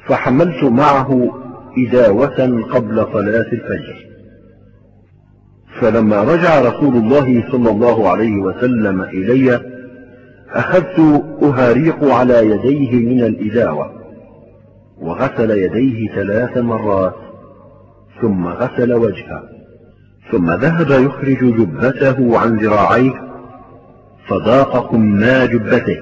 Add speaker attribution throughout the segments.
Speaker 1: فحملت معه إداوة قبل صلاة الفجر. فلما رجع رسول الله صلى الله عليه وسلم إلي أخذت أهاريق على يديه من الإداوة، وغسل يديه 3 مرات، ثم غسل وجهه، ثم ذهب يخرج جبته عن ذراعيه فضاق كما جبته،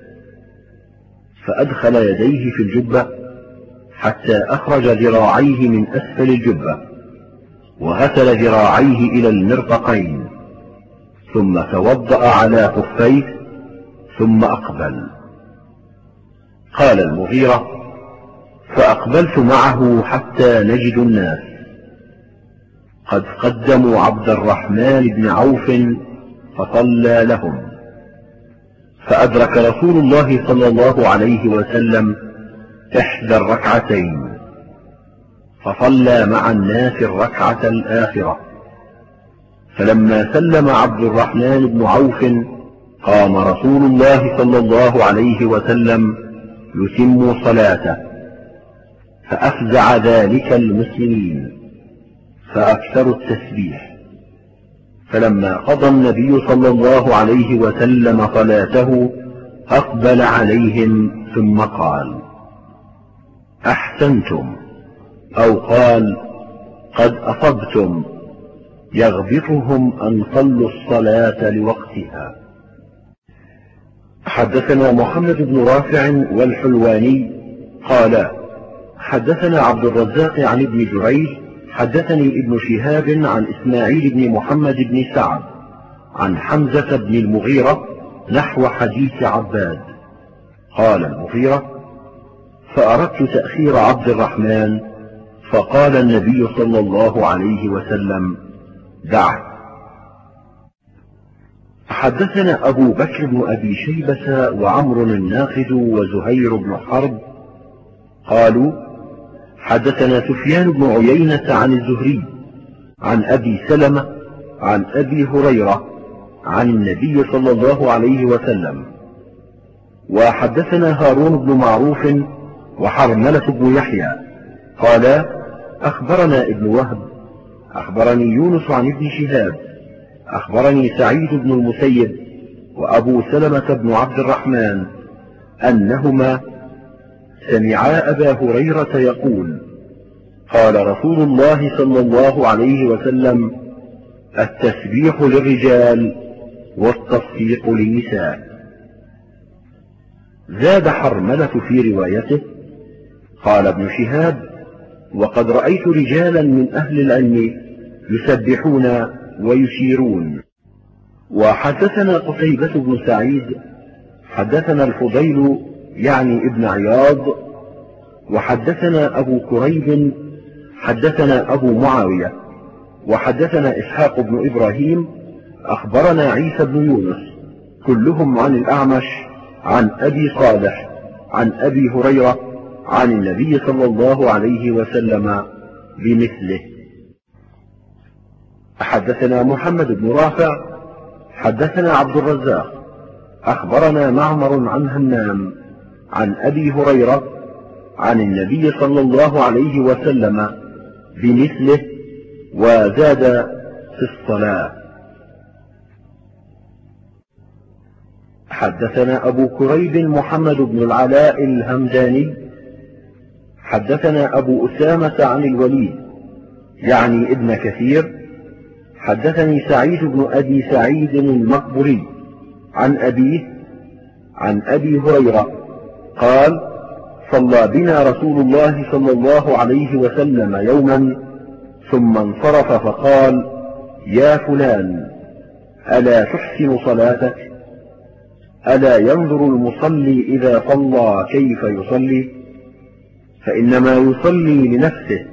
Speaker 1: فأدخل يديه في الجبة حتى أخرج ذراعيه من أسفل الجبة، وغسل ذراعيه إلى المرفقين، ثم توضأ على خفيه ثم أقبل. قال المغيرة: فأقبلت معه حتى نجد الناس قد قدموا عبد الرحمن بن عوف فصلى لهم، فأدرك رسول الله صلى الله عليه وسلم 11 فصلى مع الناس الركعة الآخرة. فلما سلم عبد الرحمن بن عوف قام رسول الله صلى الله عليه وسلم يتم صلاته، فأفزع ذلك المسلمين فأكثروا التسبيح. فلما قضى النبي صلى الله عليه وسلم صلاته أقبل عليهم ثم قال: أحسنتم، أو قال: قد أصبتم، يغبطهم أن صلوا الصلاة لوقتها. حدثنا محمد بن رافع والحلواني قال: حدثنا عبد الرزاق عن ابن جريج حدثني ابن شهاب عن إسماعيل بن محمد بن سعد عن حمزة بن المغيرة نحو حديث عباد. قال المغيرة: فأردت تأخير عبد الرحمن، فقال النبي صلى الله عليه وسلم: دعه. حدثنا أبو بكر بن أبي شيبة وعمر الناقد وزهير بن حرب قالوا: حدثنا سفيان بن عيينة عن الزهري عن أبي سلمة عن أبي هريرة عن النبي صلى الله عليه وسلم. وحدثنا هارون بن معروف وحرملة بن يحيى قال: أخبرنا ابن وهب أخبرني يونس عن ابن شهاب أخبرني سعيد بن المسيب وأبو سلمة بن عبد الرحمن أنهما سمعا أبا هريرة يقول: قال رسول الله صلى الله عليه وسلم: التسبيح للرجال والتصفيق للنساء. زاد حرملة في روايته: قال ابن شهاب: وقد رأيت رجالا من أهل العلم يسبحون ويشيرون. وحدثنا قتيبة بن سعيد حدثنا الفضيل يعني ابن عياض، وحدثنا أبو كريب حدثنا أبو معاوية، وحدثنا إسحاق بن إبراهيم أخبرنا عيسى بن يونس، كلهم عن الأعمش عن أبي صالح عن أبي هريرة عن النبي صلى الله عليه وسلم بمثله. حدثنا محمد بن رافع حدثنا عبد الرزاق أخبرنا معمر عن همام عن أبي هريرة عن النبي صلى الله عليه وسلم بمثله، وزاد في الصلاة. حدثنا أبو كريب محمد بن العلاء الهمداني حدثنا أبو أسامة عن الوليد يعني ابن كثير حدثني سعيد بن أبي سعيد المقبري عن أبيه عن أبي هريرة قال: صلى بنا رسول الله صلى الله عليه وسلم يوما ثم انصرف فقال: يا فلان، ألا تحسن صلاتك؟ ألا ينظر المصلي إذا صلى كيف يصلي؟ فإنما يصلي لنفسه.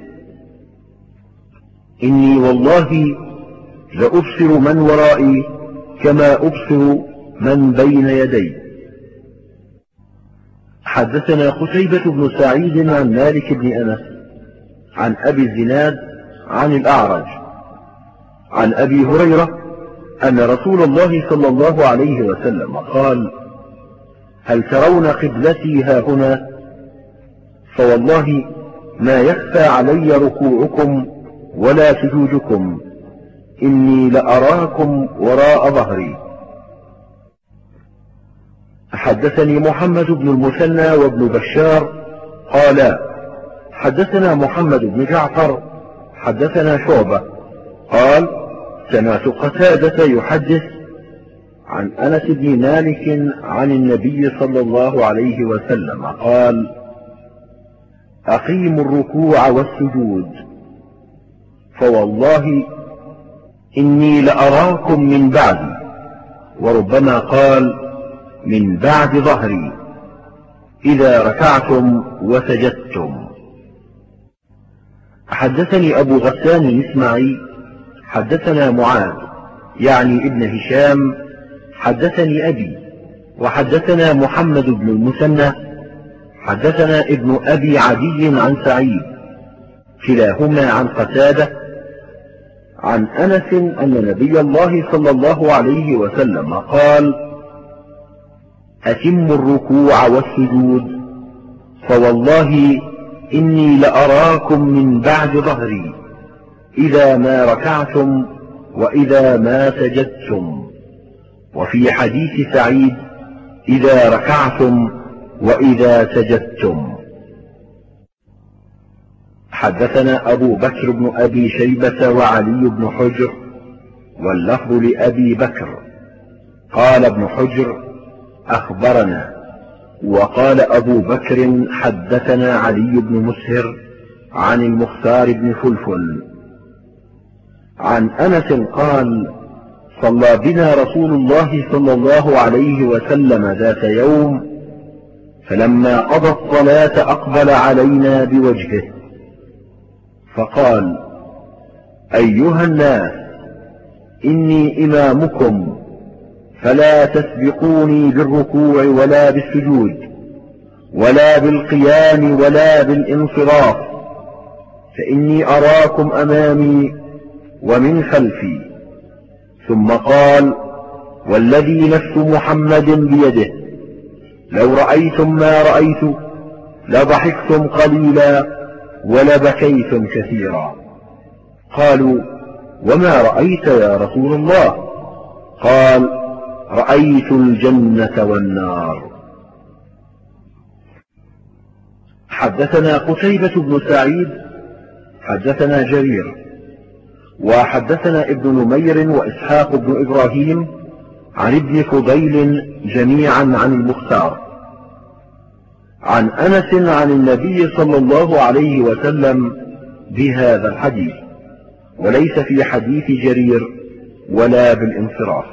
Speaker 1: إني والله لأبصر من ورائي كما أبصر من بين يدي. حدثنا قتيبة بن سعيد عن مالك بن أنس عن أبي الزناد عن الأعرج عن أبي هريرة أن رسول الله صلى الله عليه وسلم قال: هل ترون قبلتي هاهنا؟ فوالله ما يخفى علي ركوعكم ولا سجودكم، إني لأراكم وراء ظهري. حدثني محمد بن المثنى وابن بشار قالا حدثنا محمد بن جعفر حدثنا شعبة قال سمعت قتادة يحدث عن أنس بن مالك عن النبي صلى الله عليه وسلم قال أقيموا الركوع والسجود، فوالله إني لأراكم من بعدي، وربما قال من بعد ظهري، إذا ركعتم وسجدتم. حدثني أبو غسان الإسماعي حدثنا معاذ يعني ابن هشام حدثني أبي، وحدثنا محمد بن المثنى حدثنا ابن أبي عدي عن سعيد كلاهما عن قتادة عن أنس أن نبي الله صلى الله عليه وسلم قال أتموا الركوع والسجود، فوالله إني لأراكم من بعد ظهري، إذا ما ركعتم وإذا ما سجدتم. وفي حديث سعيد إذا ركعتم وإذا سجدتم. حدثنا أبو بكر بن أبي شيبة وعلي بن حجر، واللفظ لأبي بكر قال ابن حجر أخبرنا، وقال أبو بكر حدثنا علي بن مسهر عن المختار بن فلفل عن أنس قال صلى بنا رسول الله صلى الله عليه وسلم ذات يوم، فلما قضى الصلاة أقبل علينا بوجهه فقال أيها الناس إني إمامكم، فلا تسبقوني بالركوع ولا بالسجود ولا بالقيام ولا بالانصراف، فإني أراكم أمامي ومن خلفي. ثم قال والذي نفس محمد بيده لو رأيتم ما رأيت لضحكتم قليلا ولبكيتم كثيرا. قالوا وما رأيت يا رسول الله؟ قال رأيت الجنة والنار. حدثنا قتيبة بن سعيد حدثنا جرير، وحدثنا ابن نمير وإسحاق بن إبراهيم عن ابن فضيل جميعا عن المختار عن أنس عن النبي صلى الله عليه وسلم بهذا الحديث، وليس في حديث جرير ولا بالانصراف.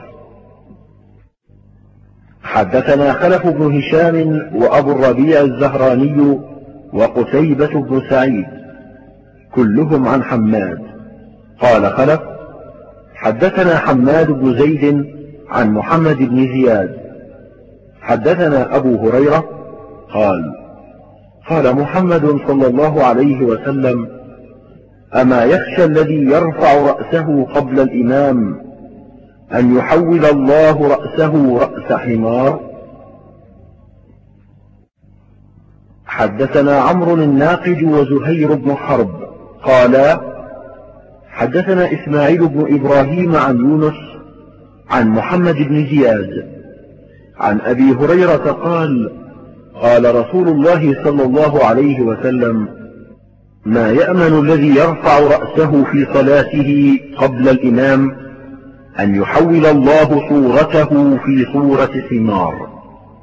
Speaker 1: حدثنا خلف بن هشام وأبو الربيع الزهراني وقتيبة بن سعيد كلهم عن حماد. قال خلف حدثنا حماد بن زيد عن محمد بن زياد حدثنا أبو هريرة قال قال محمد صلى الله عليه وسلم أما يخشى الذي يرفع رأسه قبل الإمام أن يحول الله رأسه رأس حمار. حدثنا عمرو الناقد وزهير بن حرب قالا حدثنا إسماعيل بن إبراهيم عن يونس عن محمد بن زياد عن أبي هريرة قال قال رسول الله صلى الله عليه وسلم ما يأمن الذي يرفع رأسه في صلاته قبل الإمام أن يحول الله صورته في صورة حمار.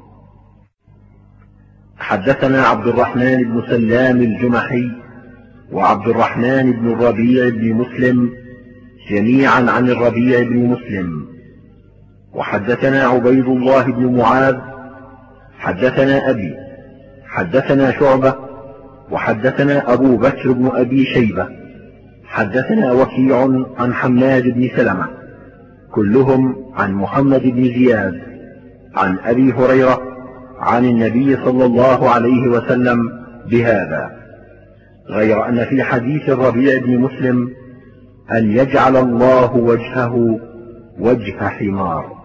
Speaker 1: حدثنا عبد الرحمن بن سلام الجمحي وعبد الرحمن بن الربيع بن مسلم جميعا عن الربيع بن مسلم، وحدثنا عبيد الله بن معاذ حدثنا أبي حدثنا شعبة وحدثنا أبو بكر بن أبي شيبة حدثنا وكيع عن حماد بن سلمة كلهم عن محمد بن زياد عن أبي هريرة عن النبي صلى الله عليه وسلم بهذا، غير أن في حديث الربيع بن مسلم أن يجعل الله وجهه وجه حمار.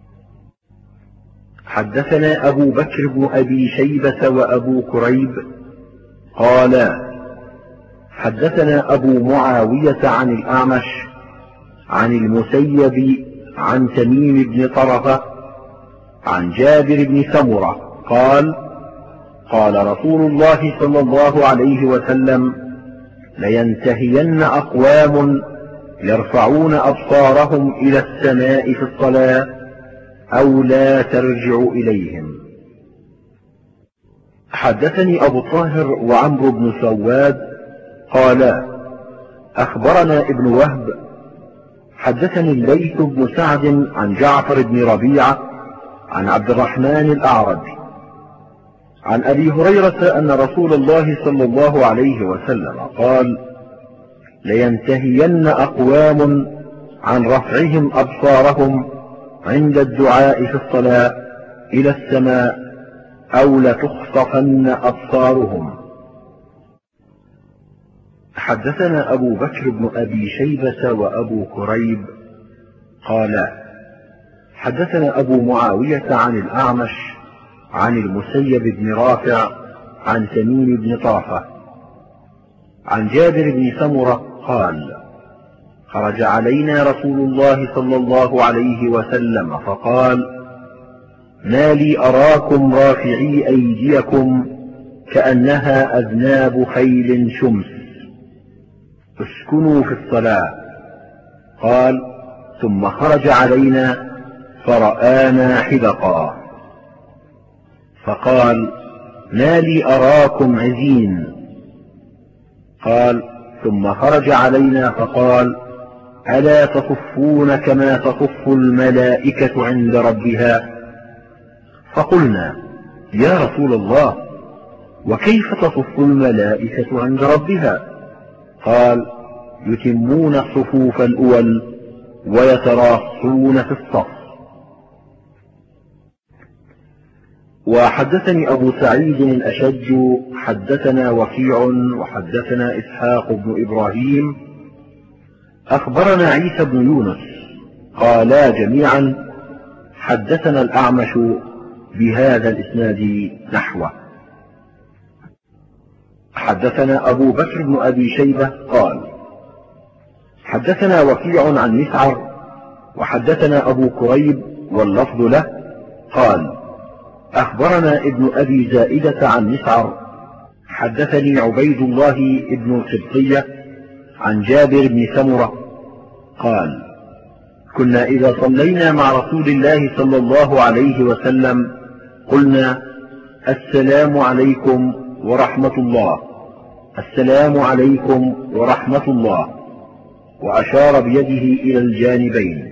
Speaker 1: حدثنا أبو بكر بن أبي شيبة وأبو كريب قالا: حدثنا أبو معاوية عن الأعمش عن المسيب عن تميم بن طرفة عن جابر بن سمرة قال: قال رسول الله صلى الله عليه وسلم: لينتهين أقوام يرفعون أبصارهم إلى السماء في الصلاة أو لا ترجع إليهم. حدثني أبو الطاهر وعمرو بن سواد قالا: أخبرنا ابن وهب حدثني الليث بن سعد عن جعفر بن ربيعة عن عبد الرحمن الأعرج عن أبي هريرة أن رسول الله صلى الله عليه وسلم قال: لينتهين أقوام عن رفعهم أبصارهم عند الدعاء في الصلاة إلى السماء أو لتخطفن أبصارهم. حدثنا أبو بكر بن أبي شيبة وأبو كريب قالا: حدثنا أبو معاوية عن الأعمش عن المسيب بن رافع عن تميم بن طرفة عن جابر بن سمرة قال: خرج علينا رسول الله صلى الله عليه وسلم فقال: ما لي أراكم رافعي أيديكم كأنها أذناب خيل شمس، اسكنوا في الصلاة. قال: ثم خرج علينا فرآنا حدقا فقال: ما لي أراكم عزين. قال: ثم خرج علينا فقال: ألا تصفون كما تصف الملائكة عند ربها؟ فقلنا: يا رسول الله، وكيف تصف الملائكة عند ربها؟ قال: يتمون الصفوف الأول ويتراصون في الصف. وحدثني أبو سعيد الأشج حدثنا وكيع وحدثنا إسحاق بن إبراهيم أخبرنا عيسى بن يونس قالا جميعا: حدثنا الأعمش بهذا الإسناد نحوه. حدثنا أبو بكر بن أبي شيبة قال: حدثنا وكيع عن مسعر وحدثنا أبو كريب واللفظ له قال: أخبرنا ابن أبي زائدة عن مسعر حدثني عبيد الله بن القبطية عن جابر بن سمرة قال: كنا إذا صلينا مع رسول الله صلى الله عليه وسلم قلنا: السلام عليكم ورحمة الله، السلام عليكم ورحمة الله، وأشار بيده إلى الجانبين.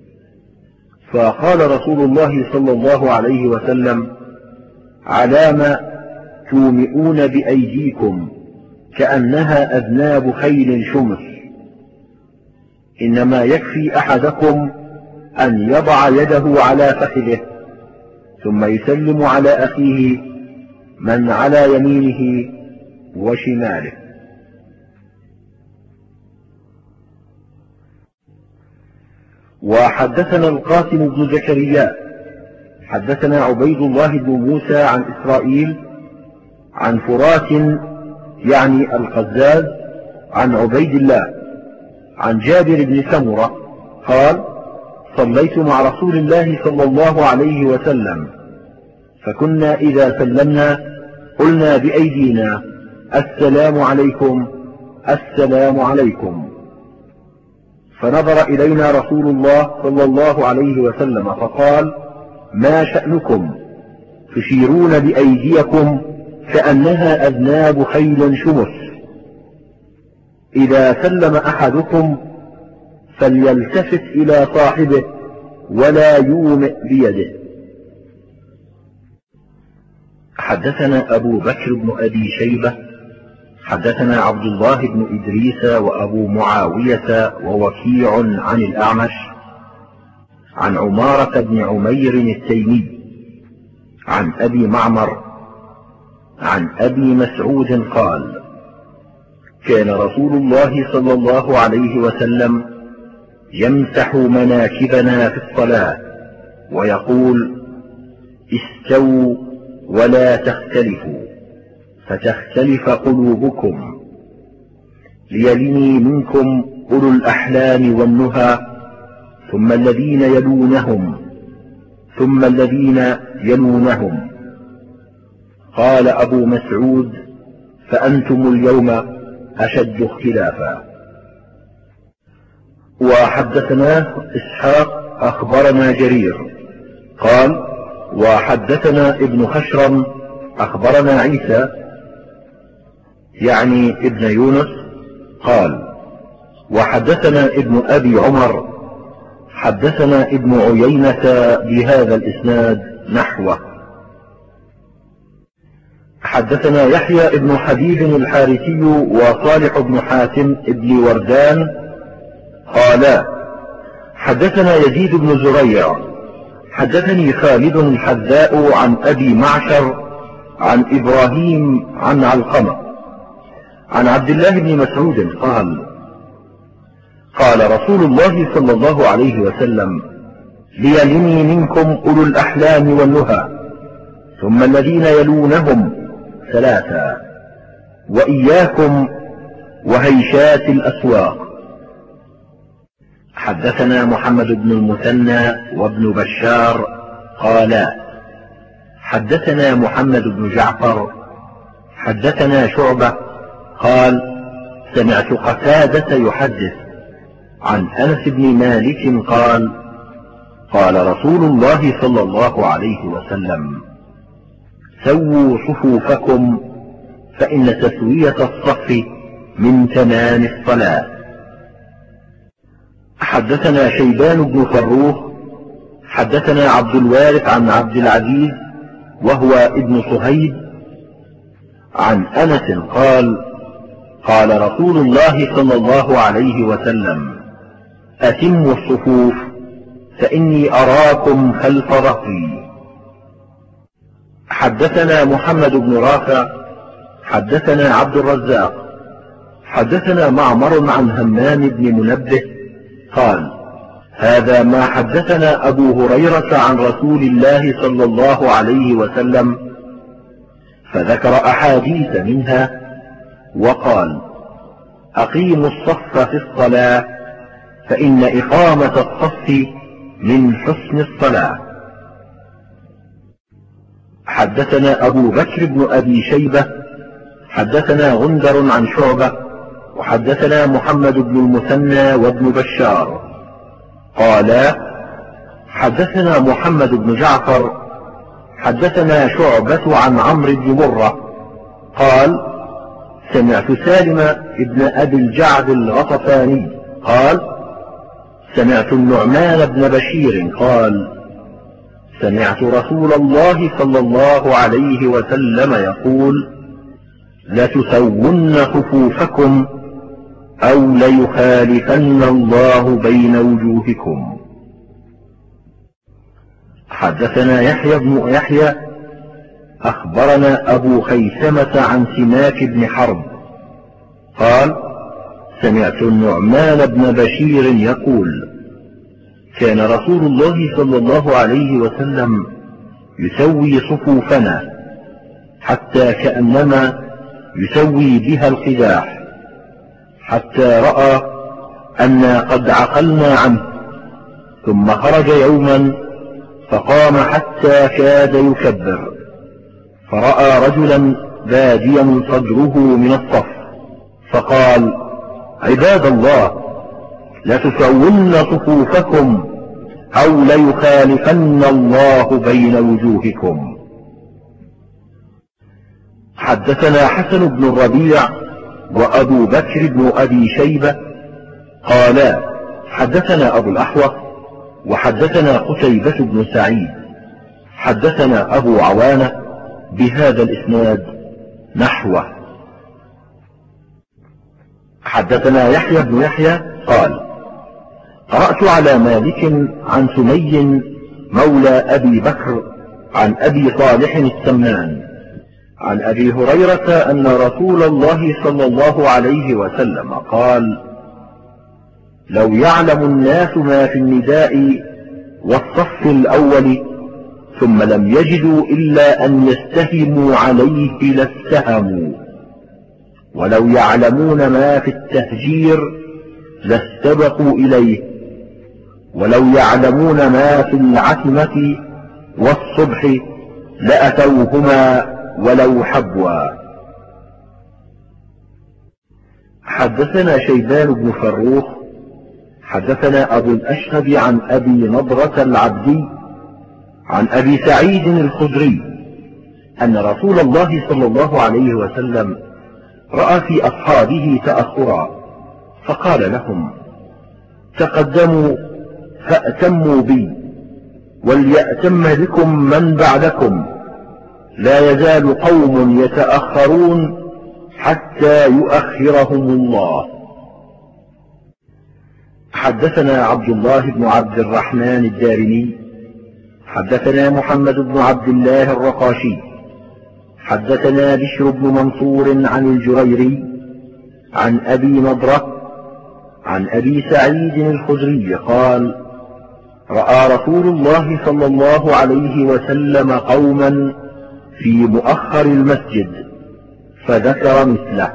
Speaker 1: فقال رسول الله صلى الله عليه وسلم: علام تومئون بأيديكم كأنها أذناب خيل شمس، إنما يكفي أحدكم أن يضع يده على فخذه ثم يسلم على أخيه من على يمينه وشماله. وحدثنا القاسم بن زكريا حدثنا عبيد الله بن موسى عن إسرائيل عن فرات يعني القزاز عن عبيد الله عن جابر بن سمرة قال: صليت مع رسول الله صلى الله عليه وسلم فكنا إذا سلمنا قلنا بأيدينا: السلام عليكم، السلام عليكم. فنظر إلينا رسول الله صلى الله عليه وسلم فقال: ما شأنكم تشيرون بأيديكم كأنها أذناب خيل شمس؟ إذا سلم أحدكم فليلتفت إلى صاحبه ولا يومئ بيده. حدثنا أبو بكر بن أبي شيبة حدثنا عبد الله بن إدريس وأبو معاوية ووكيع عن الأعمش عن عمارة بن عمير التيمي عن أبي معمر عن أبي مسعود قال: كان رسول الله صلى الله عليه وسلم يمسح مناكبنا في الصلاة ويقول: استووا ولا تختلفوا، فتختلف قلوبكم، ليلني منكم أولو الأحلام والنهى، ثم الذين يلونهم، ثم الذين يلونهم. قال أبو مسعود: فأنتم اليوم أشد اختلافا. وحدثنا إسحاق أخبرنا جرير قال: وحدثنا ابن خشرم أخبرنا عيسى يعني ابن يونس قال: وحدثنا ابن أبي عمر حدثنا ابن عيينة بهذا الإسناد نحوه. حدثنا يحيى ابن حبيب الحارثي وصالح بن حاتم ابن وردان قالا: حدثنا يزيد بن زريع حدثني خالد الحذاء عن أبي معشر عن إبراهيم عن علقمة عن عبد الله بن مسعود قال: قال رسول الله صلى الله عليه وسلم: ليلني منكم أولو الأحلام والنهى، ثم الذين يلونهم ثلاثا، وإياكم وهيشات الأسواق. حدثنا محمد بن المثنى وابن بشار قالا: حدثنا محمد بن جعفر حدثنا شعبة قال: سمعت قتادة يحدث عن أنس بن مالك قال: قال رسول الله صلى الله عليه وسلم: سووا صفوفكم، فإن تسوية الصف من تمام الصلاة. حدثنا شيبان بن فروخ حدثنا عبد الوارث عن عبد العزيز وهو ابن صهيب عن أنس قال: قال رسول الله صلى الله عليه وسلم: أتموا الصفوف، فإني أراكم خلف ظهري. حدثنا محمد بن رافع حدثنا عبد الرزاق حدثنا معمر عن همام بن منبه قال: هذا ما حدثنا أبو هريرة عن رسول الله صلى الله عليه وسلم، فذكر أحاديث منها وقال: أقيموا الصف في الصلاة، فإن إقامة الصف من حسن الصلاة. حدثنا أبو بكر بن أبي شيبة حدثنا غندر عن شعبة وحدثنا محمد بن المثنى وابن بشار قالا: حدثنا محمد بن جعفر حدثنا شعبة عن عمرو بن مرة قال: سمعت سالم ابن أبي الجعد الغطفاني قال: سمعت النعمان بن بشير قال: سمعت رسول الله صلى الله عليه وسلم يقول: لتسون صفوفكم أو ليخالفن الله بين وجوهكم. حدثنا يحيى بن يحيى أخبرنا أبو خيثمة عن سماك بن حرب قال: سمعت النعمان بن بشير يقول: كان رسول الله صلى الله عليه وسلم يسوي صفوفنا حتى كأنما يسوي بها القداح، حتى رأى أنا قد عقلنا عنه، ثم خرج يوما فقام حتى كاد يكبر، فرأى رجلا باديا صدره من الصف، فقال: عباد الله، لتسون صفوفكم أو ليخالفن الله بين وجوهكم. حدثنا حسن بن الربيع وأبو بكر بن أبي شيبة قالا: حدثنا أبو الأحوص وحدثنا قتيبة بن سعيد حدثنا أبو عوانة بهذا الإسناد نحوه. حدثنا يحيى بن يحيى قال: قرأت على مالك عن سمي مولى أبي بكر عن أبي صالح السمان عن أبي هريرة أن رسول الله صلى الله عليه وسلم قال: لو يعلم الناس ما في النداء والصف الأول ثم لم يجدوا إلا أن يستهموا عليه لاستهموا، ولو يعلمون ما في التهجير لاستبقوا إليه، ولو يعلمون ما في العتمة والصبح لأتوهما ولو حبوا. حدثنا شيبان بن فروخ حدثنا أبو الأشهب عن أبي نضرة العبدي عن أبي سعيد الخدري أن رسول الله صلى الله عليه وسلم رأى في أصحابه تأخرا فقال لهم: تقدموا فأتموا بي، وليأتم بكم من بعدكم، لا يزال قوم يتأخرون حتى يؤخرهم الله. حدثنا عبد الله بن عبد الرحمن الدارمي حدثنا محمد بن عبد الله الرقاشي حدثنا بشر بن منصور عن الجريري عن أبي نضرة عن أبي سعيد الخدري قال: رأى رسول الله صلى الله عليه وسلم قوما في مؤخر المسجد فذكر مثله.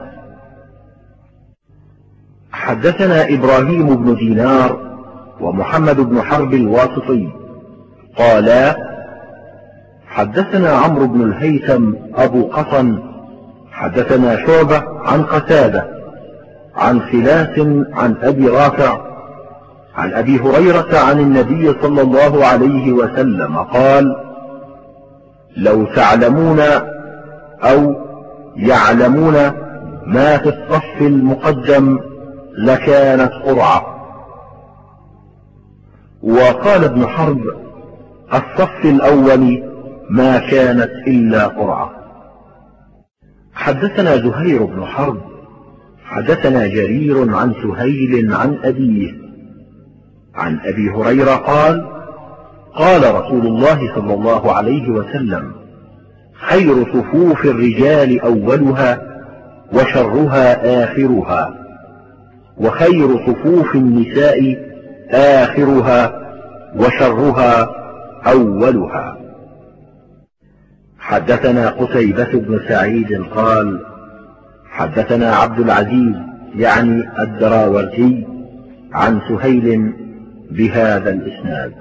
Speaker 1: حدثنا إبراهيم بن دينار ومحمد بن حرب الواسطي قالا: حدثنا عمرو بن الهيثم أبو قطن حدثنا شعبة عن قتادة عن خلاس عن أبي رافع عن أبي هريرة عن النبي صلى الله عليه وسلم قال: لو تعلمون أو يعلمون ما في الصف المقدم لكانت قرعة. وقال ابن حرب: الصف الأول ما كانت إلا قرعة. حدثنا زهير بن حرب حدثنا جرير عن سهيل عن أبيه عن أبي هريرة قال: قال رسول الله صلى الله عليه وسلم: خير صفوف الرجال أولها وشرها آخرها، وخير صفوف النساء آخرها وشرها أولها. حدثنا قتيبة بن سعيد قال: حدثنا عبد العزيز يعني الدراوردي عن سهيل بهذا الإسناد.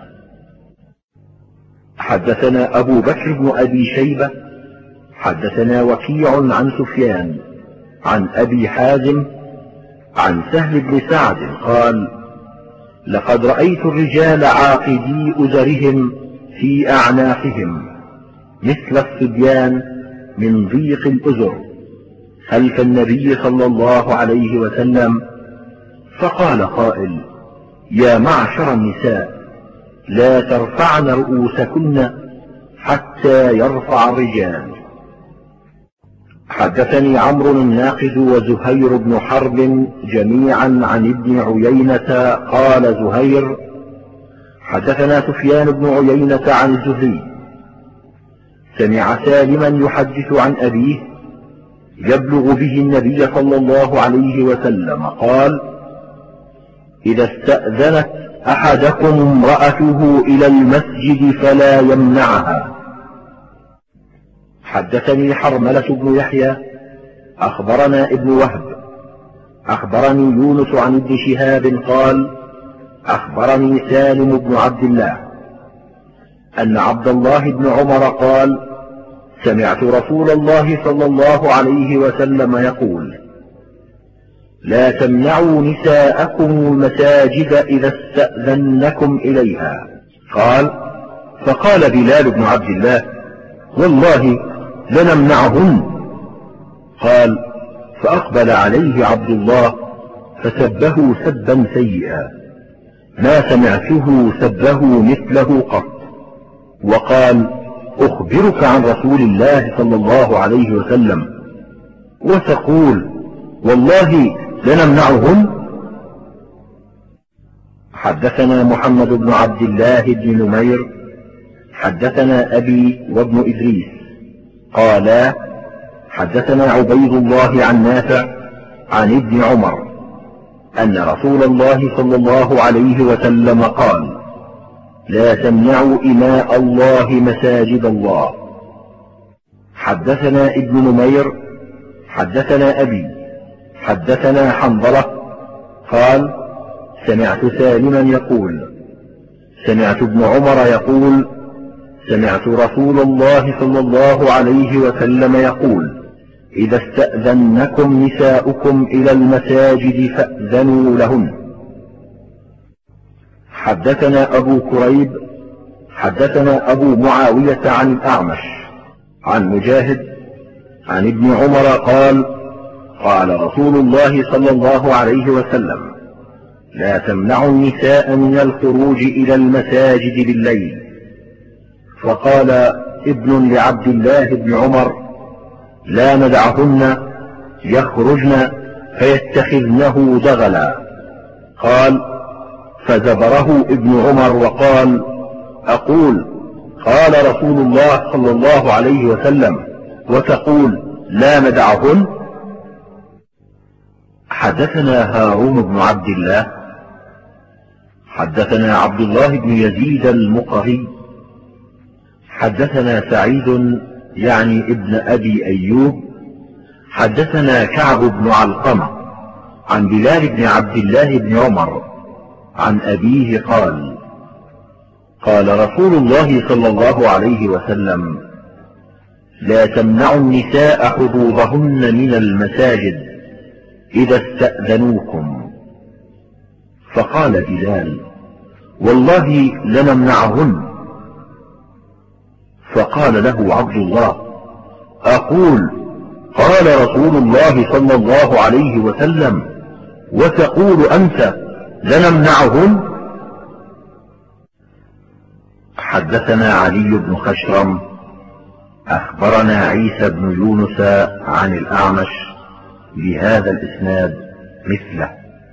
Speaker 1: حدثنا أبو بكر بن أبي شيبة حدثنا وكيع عن سفيان عن أبي حازم عن سهل بن سعد قال: لقد رأيت الرجال عاقدي أزرهم في أعناقهم مثل الصبيان من ضيق الأزر خلف النبي صلى الله عليه وسلم، فقال قائل: يا معشر النساء، لا ترفعن رؤوسكن حتى يرفع الرجال. حدثني عمرو الناقد وزهير بن حرب جميعا عن ابن عيينة قال زهير: حدثنا سفيان بن عيينة عن الزهري سمع سالما يحدث عن أبيه يبلغ به النبي صلى الله عليه وسلم قال: إذا استأذنت أحدكم امرأته إلى المسجد فلا يمنعها. حدثني حرملة بن يحيى أخبرنا ابن وهب أخبرني يونس عن ابن شهاب قال: أخبرني سالم بن عبد الله أن عبد الله بن عمر قال: سمعت رسول الله صلى الله عليه وسلم يقول: لا تمنعوا نساءكم المساجد إذا استأذنكم إليها. قال: فقال بلال بن عبد الله: والله لنمنعهن. قال: فأقبل عليه عبد الله فسبه سبا سيئا ما سمعته سبه مثله قط، وقال: أخبرك عن رسول الله صلى الله عليه وسلم وتقول والله لنمنعهن. حدثنا محمد بن عبد الله بن نمير حدثنا أبي وابن إدريس قالا: حدثنا عبيد الله عن نافع عن ابن عمر أن رسول الله صلى الله عليه وسلم قال: لا تمنعوا إماء الله مساجد الله. حدثنا ابن نمير حدثنا أبي حدثنا حنظلة قال سمعت سالما يقول سمعت ابن عمر يقول سمعت رسول الله صلى الله عليه وسلم يقول إذا استأذنكم نساؤكم إلى المساجد فأذنوا لهن. حدثنا أبو كريب حدثنا أبو معاوية عن الأعمش عن مجاهد عن ابن عمر قال قال رسول الله صلى الله عليه وسلم لا تمنعوا النساء من الخروج إلى المساجد بالليل. فقال ابن لعبد الله بن عمر لا ندعهن يخرجن فيتخذنه دغلا. قال فزبره ابن عمر وقال أقول قال رسول الله صلى الله عليه وسلم وتقول لا ندعهن. حدثنا هارون بن عبد الله حدثنا عبد الله بن يزيد المقري حدثنا سعيد يعني ابن أبي أيوب حدثنا كعب بن علقمة عن بلال بن عبد الله بن عمر عن أبيه قال قال رسول الله صلى الله عليه وسلم لا تمنعوا النساء حظوظهن من المساجد إذا استأذنوكم. فقال بلال والله لنمنعهن. فقال له عبد الله أقول قال رسول الله صلى الله عليه وسلم وتقول أنت لنمنعهن. حدثنا علي بن خشرم أخبرنا عيسى بن يونس عن الأعمش بهذا الإسناد مثله.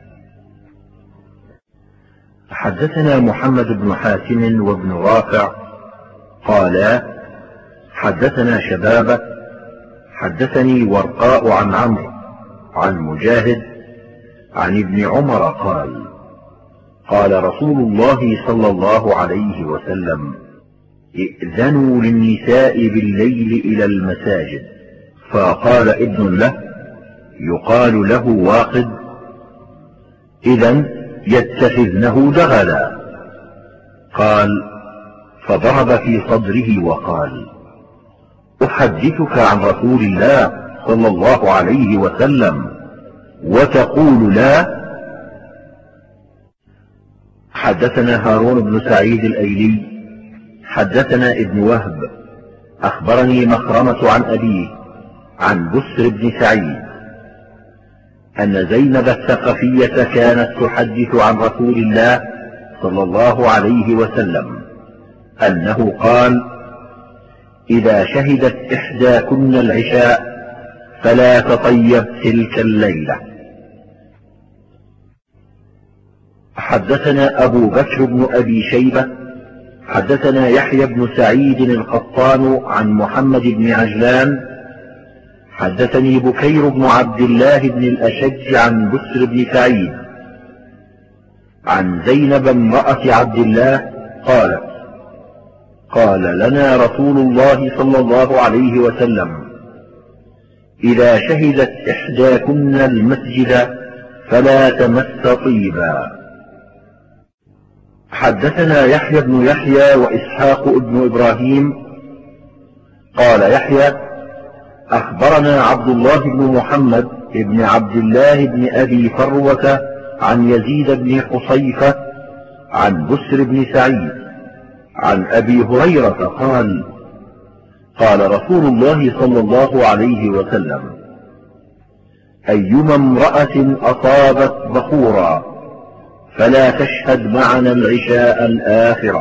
Speaker 1: حدثنا محمد بن حاتم وابن رافع قالا حدثنا شبابة حدثني ورقاء عن عمرو عن مجاهد عن ابن عمر قال قال رسول الله صلى الله عليه وسلم ائذنوا للنساء بالليل إلى المساجد. فقال ابن له يقال له واقد إذن يتخذنه دغلا. قال فضرب في صدره وقال أحدثك عن رسول الله صلى الله عليه وسلم وتقول لا. حدثنا هارون بن سعيد الأيلي حدثنا ابن وهب أخبرني مخرمة عن أبيه عن بسر بن سعيد أن زينب الثقفية كانت تحدث عن رسول الله صلى الله عليه وسلم أنه قال إذا شهدت إحداكن العشاء فلا تطيب تلك الليلة. حدثنا أبو بكر بن أبي شيبة حدثنا يحيى بن سعيد القطان عن محمد بن عجلان حدثني بكير بن عبد الله بن الأشج عن بسر بن سعيد عن زينب امرأة عبد الله قالت قال لنا رسول الله صلى الله عليه وسلم إذا شهدت إحداكن المسجد فلا تمس طيبا. حدثنا يحيى بن يحيى وإسحاق بن إبراهيم قال يحيى أخبرنا عبد الله بن محمد بن عبد الله بن أبي فروة عن يزيد بن حصيفة عن بسر بن سعيد عن أبي هريرة قال قال رسول الله صلى الله عليه وسلم أيما امرأة أصابت بخورا فلا تشهد معنا العشاء الآخرة.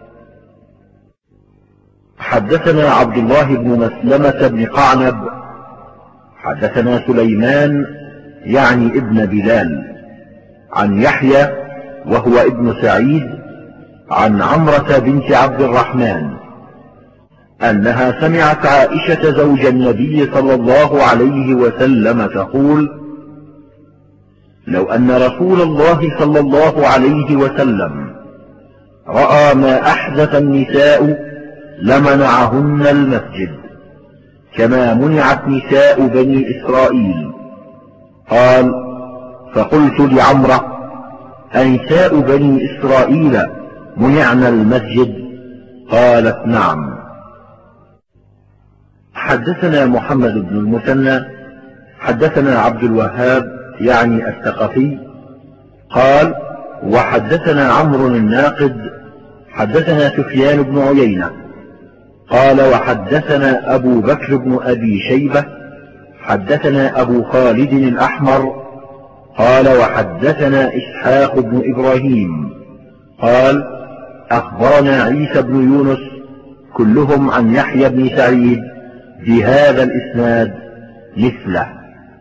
Speaker 1: حدثنا عبد الله بن مسلمة بن قعنب حدثنا سليمان يعني ابن بلال عن يحيى وهو ابن سعيد عن عمرة بنت عبد الرحمن أنها سمعت عائشة زوج النبي صلى الله عليه وسلم تقول لو أن رسول الله صلى الله عليه وسلم رأى ما أحدث النساء لمنعهن المسجد كما منعت نساء بني إسرائيل. قال: فقلت لعمرة: أنساء بني إسرائيل منعن المسجد؟ قالت: نعم. حدثنا محمد بن المثنى حدثنا عبد الوهاب يعني الثقفي قال: وحدثنا عمرو الناقد حدثنا سفيان بن عيينة قال: وحدثنا أبو بكر بن أبي شيبة حدثنا أبو خالد الأحمر قال: وحدثنا إسحاق بن إبراهيم قال: أخبرنا عيسى بن يونس كلهم عن يحيى بن سعيد بهذا الإسناد مثله.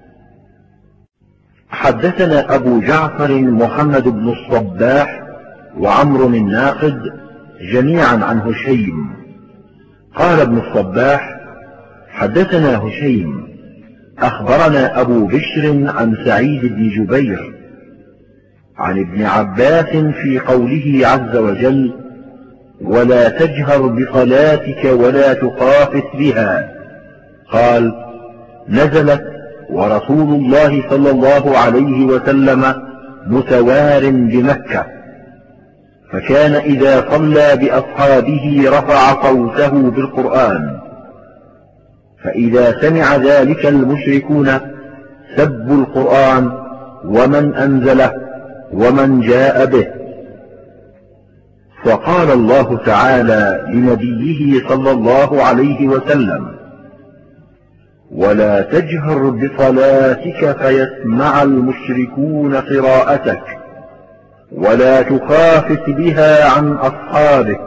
Speaker 1: حدثنا أبو جعفر محمد بن الصباح وعمرو الناقد جميعا عن هشيم. قال ابن الصباح: حدثنا هشيم أخبرنا أبو بشر عن سعيد بن جبير عن ابن عباس في قوله عز وجل: ولا تجهر بصلاتك ولا تخافت بها. قال: نزلت ورسول الله صلى الله عليه وسلم متوار بمكة، فكان إذا صلى بأصحابه رفع صوته بالقرآن، فإذا سمع ذلك المشركون سبوا القرآن ومن أنزله ومن جاء به. فقال الله تعالى لنبيه صلى الله عليه وسلم: ولا تجهر بصلاتك فيسمع المشركون قراءتك ولا تخافت بها عن أصحابك،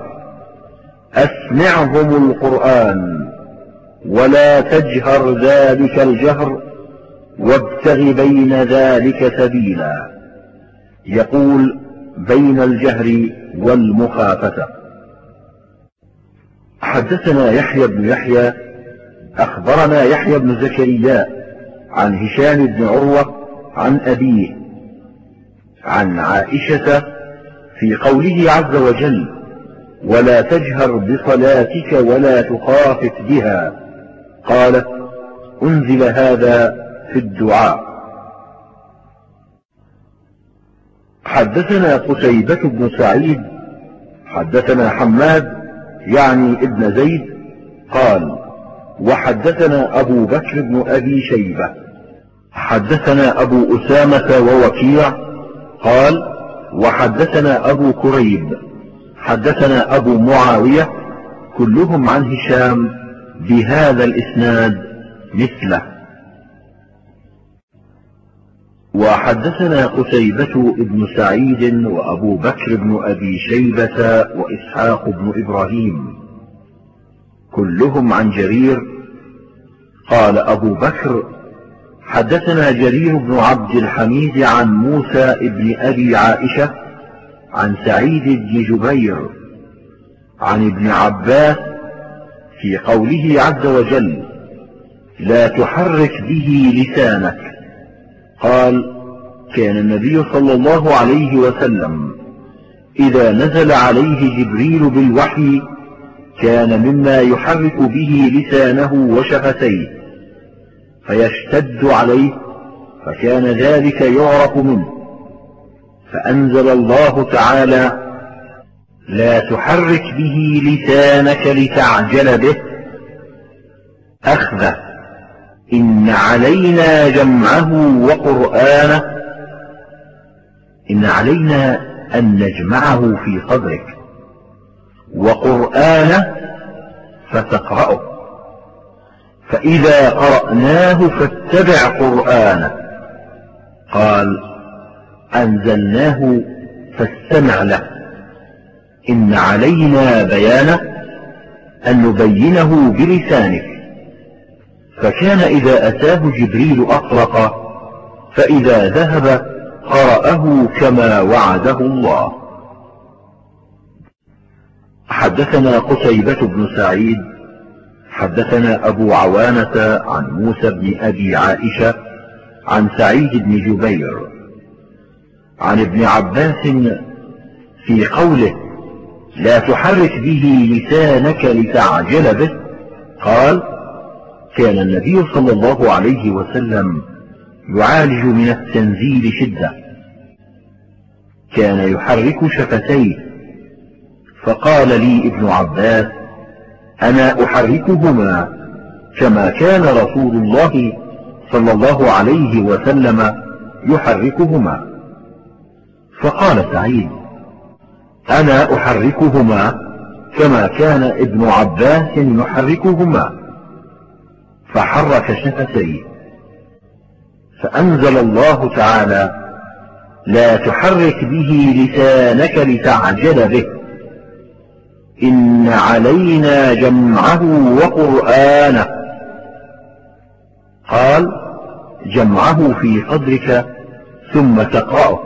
Speaker 1: أسمعهم القرآن ولا تجهر ذلك الجهر وابتغ بين ذلك سبيلا، يقول بين الجهر والمخافة. حدثنا يحيى بن يحيى أخبرنا يحيى بن زكريا عن هشام بن عروة عن أبيه عن عائشة في قوله عز وجل: ولا تجهر بصلاتك ولا تخافت بها. قالت: أنزل هذا في الدعاء. حدثنا قتيبة بن سعيد حدثنا حماد يعني ابن زيد قال: وحدثنا أبو بكر بن أبي شيبة حدثنا أبو أسامة ووكيع قال: وحدثنا أبو كريب حدثنا أبو معاوية كلهم عن هشام بهذا الإسناد مثله. وحدثنا قتيبة بن سعيد وأبو بكر بن أبي شيبة وإسحاق بن إبراهيم كلهم عن جرير. قال أبو بكر: حدثنا جرير بن عبد الحميد عن موسى بن أبي عائشة عن سعيد بن جبير عن ابن عباس في قوله عز وجل: لا تحرك به لسانك. قال: كان النبي صلى الله عليه وسلم إذا نزل عليه جبريل بالوحي كان مما يحرك به لسانه وشفتيه فيشتد عليه، فكان ذلك يعرف منه، فأنزل الله تعالى: لا تحرك به لسانك لتعجل به أخذه إن علينا جمعه وقرآنه، إن علينا أن نجمعه في صدرك وقرآنه فتقرأه، فإذا قرأناه فاتبع قرآنه. قال: أنزلناه فاستمع له، إن علينا بيانه أن نبينه بلسانك. فكان إذا أتاه جبريل أطلق، فإذا ذهب قرأه كما وعده الله. حدثنا قتيبة بن سعيد حدثنا أبو عوانة عن موسى بن أبي عائشة عن سعيد بن جبير عن ابن عباس في قوله: لا تحرك به لسانك لتعجل به. قال: كان النبي صلى الله عليه وسلم يعالج من التنزيل شدة، كان يحرك شفتيه، فقال لي ابن عباس: أنا أحركهما كما كان رسول الله صلى الله عليه وسلم يحركهما. فقال سعيد: أنا أحركهما كما كان ابن عباس يحركهما، فحرك شفتيه، فأنزل الله تعالى: لا تحرك به لسانك لتعجل به، إن علينا جمعه وقرآنه. قال: جمعه في صدرك ثم تقرأه،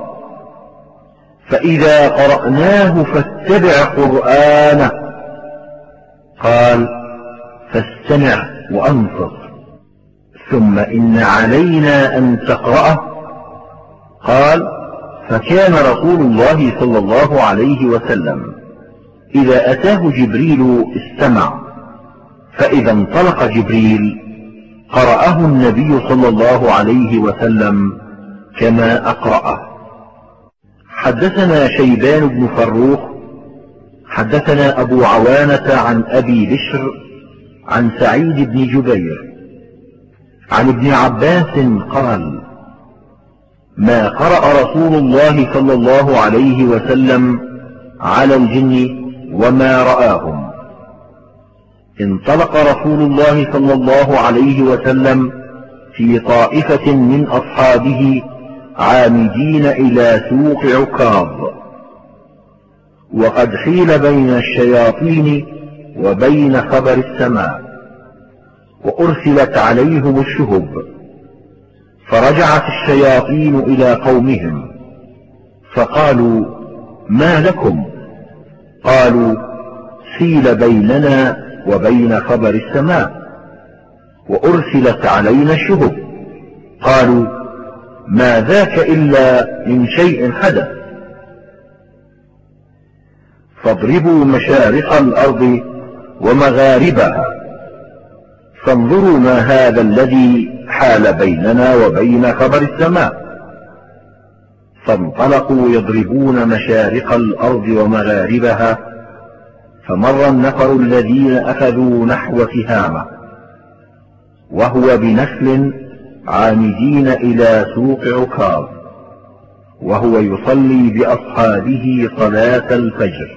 Speaker 1: فإذا قرأناه فاتبع قرآنه. قال: فاستمع وأنصت، ثم إن علينا أن تقرأه. قال: فكان رسول الله صلى الله عليه وسلم إذا أتاه جبريل استمع، فإذا انطلق جبريل قرأه النبي صلى الله عليه وسلم كما أقرأه. حدثنا شيبان بن فروخ حدثنا أبو عوانة عن أبي بشر عن سعيد بن جبير عن ابن عباس قال: ما قرأ رسول الله صلى الله عليه وسلم على الجن وما رآهم. انطلق رسول الله صلى الله عليه وسلم في طائفة من أصحابه عامدين إلى سوق عكاظ، وقد حيل بين الشياطين وبين خبر السماء، وأرسلت عليهم الشهب، فرجعت الشياطين إلى قومهم فقالوا: ما لكم؟ قالوا: حيل بيننا وبين خبر السماء، وأرسلت علينا الشهب. قالوا: ما ذاك إلا من شيء حدث، فاضربوا مشارق الأرض ومغاربها، فانظروا ما هذا الذي حال بيننا وبين خبر السماء. فانطلقوا يضربون مشارق الأرض ومغاربها، فمر النفر الذين أخذوا نحو تهامة، وهو بنخل عامدين إلى سوق عكاظ، وهو يصلي بأصحابه صلاة الفجر.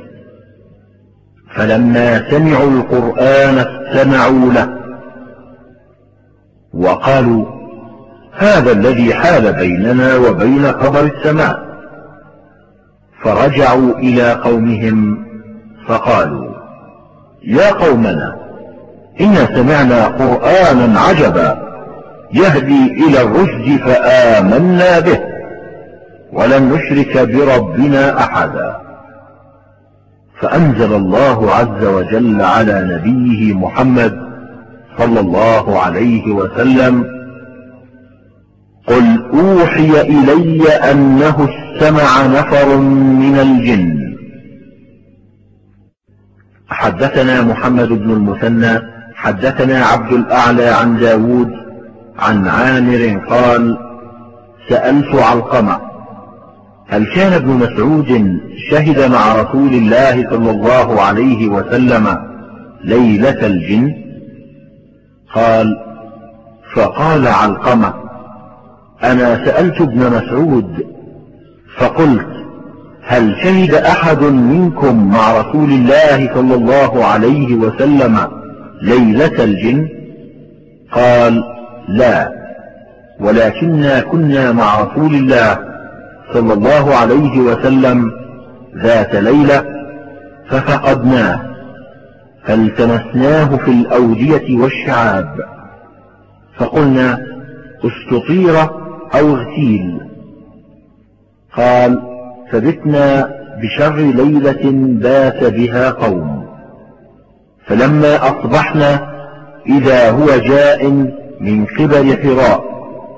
Speaker 1: فلما سمعوا القرآن استمعوا له، وقالوا: هذا الذي حال بيننا وبين خبر السماء. فرجعوا إلى قومهم فقالوا: يا قومنا، إنا سمعنا قرآنا عجبا يهدي إلى الرشد فآمنا به، ولن نشرك بربنا أحدا. فأنزل الله عز وجل على نبيه محمد صلى الله عليه وسلم: قل أوحي إلي أنه استمع نفر من الجن. حدثنا محمد بن المثنى حدثنا عبد الأعلى عن داود عن عامر قال: سألت علقمة: هل كان ابن مسعود شهد مع رسول الله صلى الله عليه وسلم ليلة الجن؟ قال: فقال علقمة: أنا سألت ابن مسعود فقلت: هل شهد أحد منكم مع رسول الله صلى الله عليه وسلم ليلة الجن؟ قال: لا، ولكننا كنا مع رسول الله صلى الله عليه وسلم ذات ليلة ففقدناه، فالتمسناه في الأودية والشعاب، فقلنا: استطير أو اغتيل. قال: فبتنا بشر ليلة بات بها قوم، فلما أصبحنا إذا هو جاء من قبل حراء.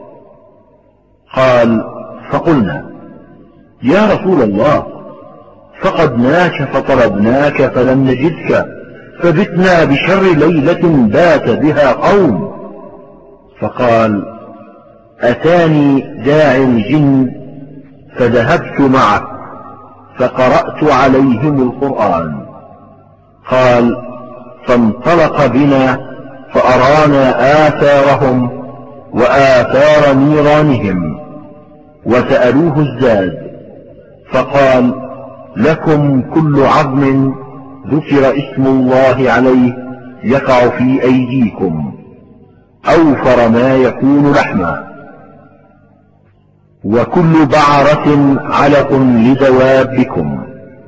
Speaker 1: قال: فقلنا: يا رسول الله، فقدناك فطلبناك فلم نجدك، فبتنا بشر ليلة بات بها قوم. فقال: أتاني داع الجن فذهبت معه فقرأت عليهم القرآن. قال: فانطلق بنا فأرانا آثارهم وآثار نيرانهم، وسألوه الزاد فقال: لكم كل عظم ذكر اسم الله عليه يقع في أيديكم، أوفر ما يكون لحما، وكل بعرة علق لدوابكم.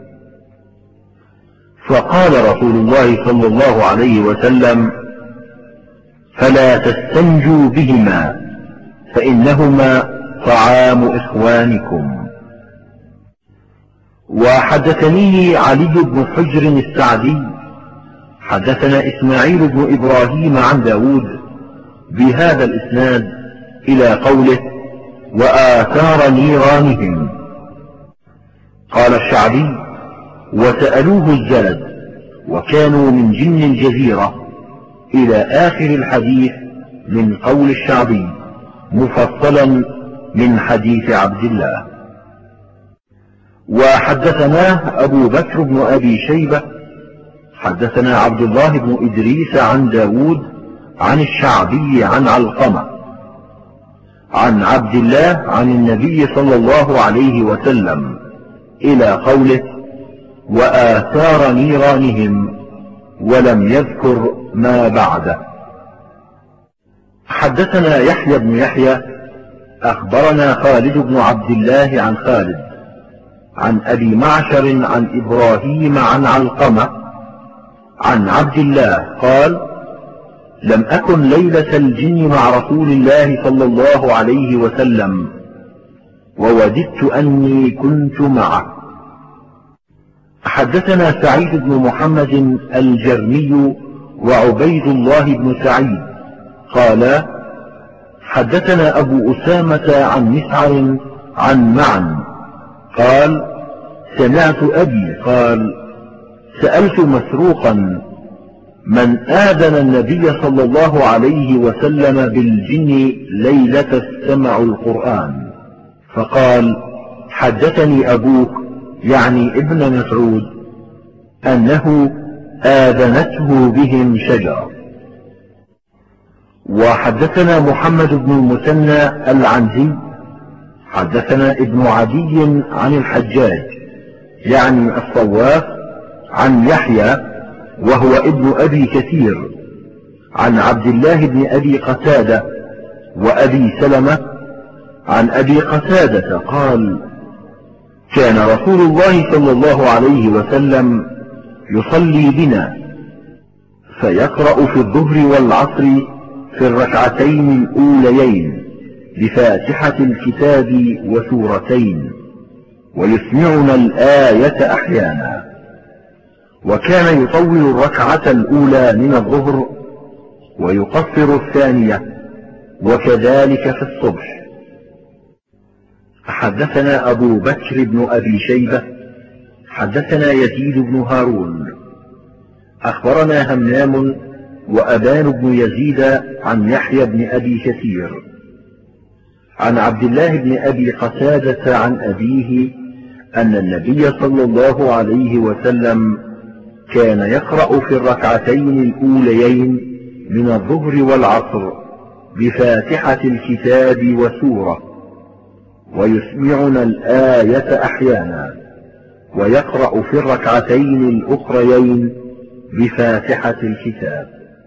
Speaker 1: فقال رسول الله صلى الله عليه وسلم: فلا تستنجوا بهما فإنهما طعام إخوانكم. وحدثني علي بن حجر السعدي حدثنا إسماعيل بن إبراهيم عن داود بهذا الإسناد إلى قوله: وآثار نيرانهم. قال الشعبي: وسألوه الزلد وكانوا من جن الجزيرة، إلى آخر الحديث من قول الشعبي مفصلا من حديث عبد الله. وحدثناه أبو بكر بن أبي شيبة حدثنا عبد الله بن إدريس عن داود عن الشعبي عن علقمة عن عبد الله عن النبي صلى الله عليه وسلم إلى قوله: وآثار نيرانهم، ولم يذكر ما بعده. حدثنا يحيى بن يحيى أخبرنا خالد بن عبد الله عن خالد عن أبي معشر عن إبراهيم عن علقمة عن عبد الله قال: لم أكن ليلة الجن مع رسول الله صلى الله عليه وسلم، ووددت أني كنت معه. حدثنا سعيد بن محمد الجرمي وعبيد الله بن سعيد قال: حدثنا أبو أسامة عن مسعر عن معن قال: سمعت أبي قال: سألت مسروقا: من آذن النبي صلى الله عليه وسلم بالجن ليلة استمعوا القرآن؟ فقال: حدثني أبوك، يعني ابن مسعود، أنه آذنته بهم شجرة. وحدثنا محمد بن المثنى العنزي حدثنا ابن عدي عن الحجاج يعني الصواف عن يحيى وهو ابن أبي كثير عن عبد الله بن أبي قتادة وأبي سلمة عن أبي قتادة قال: كان رسول الله صلى الله عليه وسلم يصلي بنا فيقرأ في الظهر والعصر في الركعتين الأوليين بفاتحة الكتاب وسورتين، ويسمعنا الآية أحيانا، وكان يطول الركعة الأولى من الظهر ويقصر الثانية، وكذلك في الصبح. حدثنا أبو بكر بن أبي شيبة حدثنا يزيد بن هارون أخبرنا همام وأبان بن يزيد عن يحيى بن أبي كثير عن عبد الله بن أبي قتادة عن أبيه أن النبي صلى الله عليه وسلم كان يقرأ في الركعتين الأوليين من الظهر والعصر بفاتحة الكتاب وسورة، ويسمعنا الآية أحيانا، ويقرأ في الركعتين الأخريين بفاتحة الكتاب.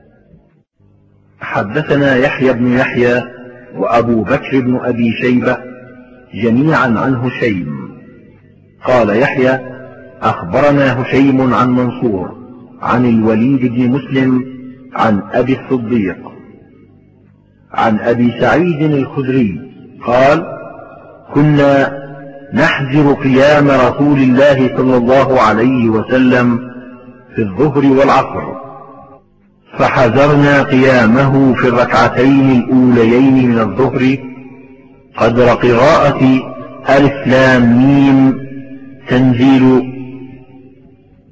Speaker 1: حدثنا يحيى بن يحيى وأبو بكر بن أبي شيبة جميعا عن هشيم قال يحيى: أخبرنا هشيم عن منصور عن الوليد بن مسلم عن أبي الصديق عن أبي سعيد الخدري قال: كنا نحذر قيام رسول الله صلى الله عليه وسلم في الظهر والعصر، فحذرنا قيامه في الركعتين الأوليين من الظهر قدر قراءة ألف لام ميم تنزيل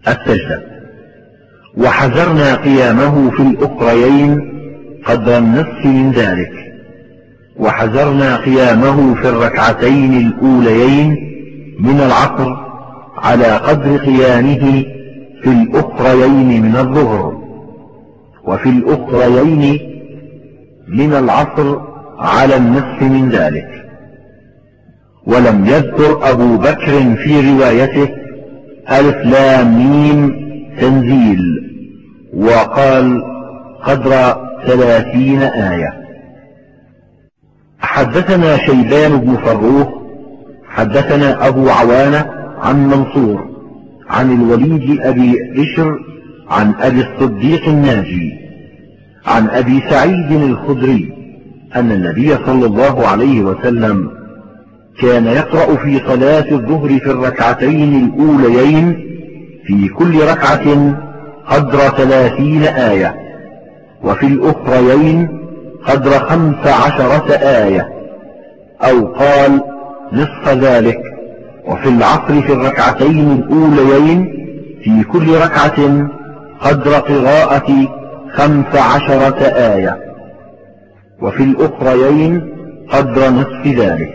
Speaker 1: السجدة. وحذرنا قيامه في الأخريين قدر النصف من ذلك، وحذرنا قيامه في الركعتين الأوليين من العصر على قدر قيامه في الأخريين من الظهر، وفي الأخريين من العصر على النصف من ذلك. ولم يذكر أبو بكر في روايته ألف لام ميم تنزيل، وقال قدر 30 آية. حدثنا شيبان بن فروخ حدثنا أبو عوانة عن منصور عن الوليد أبي بشر عن أبي الصديق الناجي عن أبي سعيد الخدري أن النبي صلى الله عليه وسلم كان يقرأ في صلاة الظهر في الركعتين الأوليين في كل ركعة قدر 30 آية، وفي الأخريين قدر 15 آية، أو قال نصف ذلك. وفي العصر في الركعتين الأوليين في كل ركعة قدر قراءة 15 آية، وفي الأخريين قدر نصف ذلك.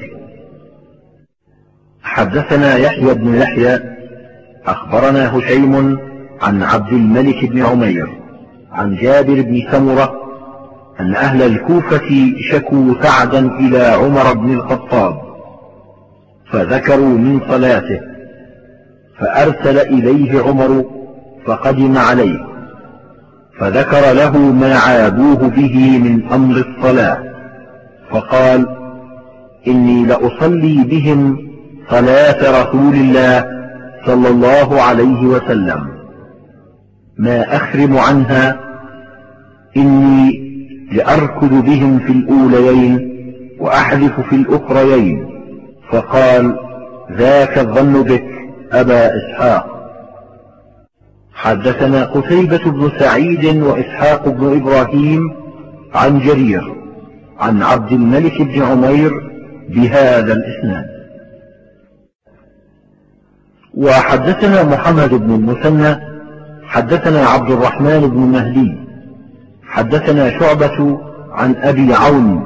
Speaker 1: حدثنا يحيى بن يحيى أخبرنا هشيم عن عبد الملك بن عمير عن جابر بن سمرة أن أهل الكوفة شكوا سعدا إلى عمر بن الخطاب فذكروا من صلاته، فأرسل إليه عمر فقدم عليه فذكر له ما عابوه به من أمر الصلاة، فقال إني لأصلي بهم صلاة رسول الله صلى الله عليه وسلم ما أخرم عنها، إني لأركض بهم في الأوليين وأحذف في الأخريين. فقال ذاك الظن بك أبا إسحاق. حدثنا قتيبة بن سعيد وإسحاق بن إبراهيم عن جرير عن عبد الملك بن عمير بهذا الإسناد. وحدثنا محمد بن المثنى حدثنا عبد الرحمن بن مهدي حدثنا شعبة عن أبي عون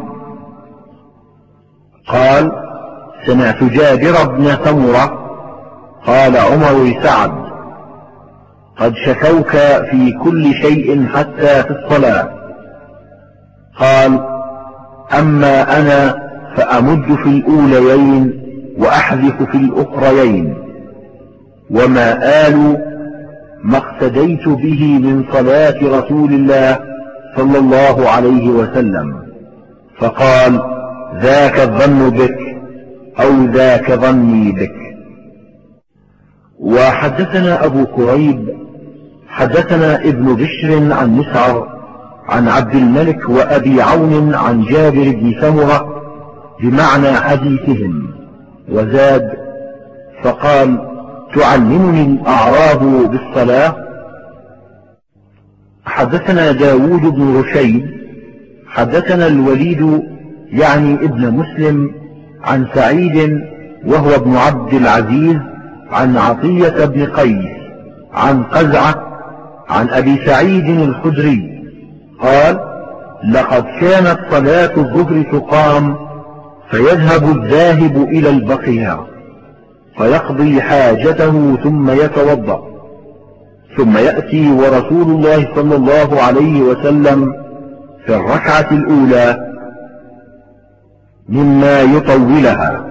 Speaker 1: قال سمعت جابر بن سمرة قال عمر لسعد قد شكوك في كل شيء حتى في الصلاة. قال أما أنا فأمد في الأوليين وأحذف في الأخريين، وما آل ما اقتديت به من صلاة رسول الله صلى الله عليه وسلم. فقال ذاك الظن بك أو ذاك ظني بك. وحدثنا أبو كريب حدثنا ابن بشر عن مسعر عن عبد الملك وأبي عون عن جابر بن سمرة بمعنى حديثهم، وزاد فقال تعلمني الأعراب بالصلاة. حدثنا داود بن رشيد حدثنا الوليد يعني ابن مسلم عن سعيد وهو ابن عبد العزيز عن عطية بن قيس عن قزعة عن أبي سعيد الخدري قال لقد كانت صلاة الظهر تقام فيذهب الذاهب إلى البقيع فيقضي حاجته ثم يتوضأ، ثم يأتي ورسول الله صلى الله عليه وسلم في الركعة الأولى مما يطولها.